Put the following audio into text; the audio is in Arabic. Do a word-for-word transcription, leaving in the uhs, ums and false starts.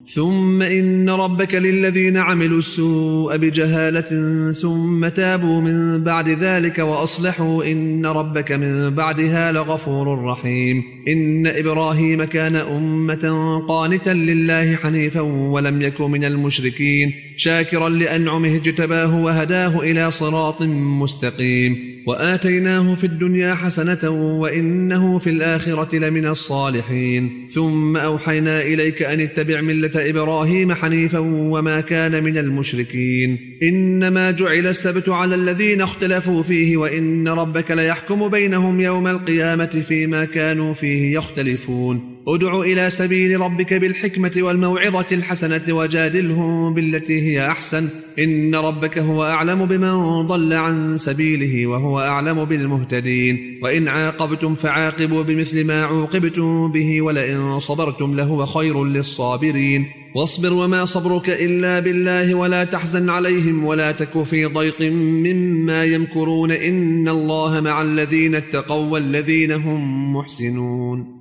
ثم إن ربك للذين عملوا السوء بجهالة ثم تابوا من بعد ذلك وأصلحوا إن ربك من بعدها لغفور رحيم. إن إبراهيم كان أمة قانتا لله حنيفا ولم يك من المشركين شاكرا لأنعمه اجتباه وهداه إلى صراط مستقيم. وآتيناه في الدنيا حسنة وإنه في الآخرة لمن الصالحين. ثم أوحينا إليك أن اتبع ملة إبراهيم حنيفا وما كان من المشركين. إنما جعل السبت على الذين اختلفوا فيه وإن ربك ليحكم بينهم يوم القيامة فيما كانوا فيه يختلفون. ادع إلى سبيل ربك بالحكمة والموعظة الحسنة وجادلهم بالتي هي أحسن إن ربك هو أعلم بمن ضل عن سبيله وهو أعلم بالمهتدين. وإن عاقبتم فعاقبوا بمثل ما عوقبتم به ولئن صبرتم لهو خير للصابرين. واصبر وما صبرك إلا بالله ولا تحزن عليهم ولا تك في ضيق مما يمكرون إن الله مع الذين اتقوا والذين هم محسنون.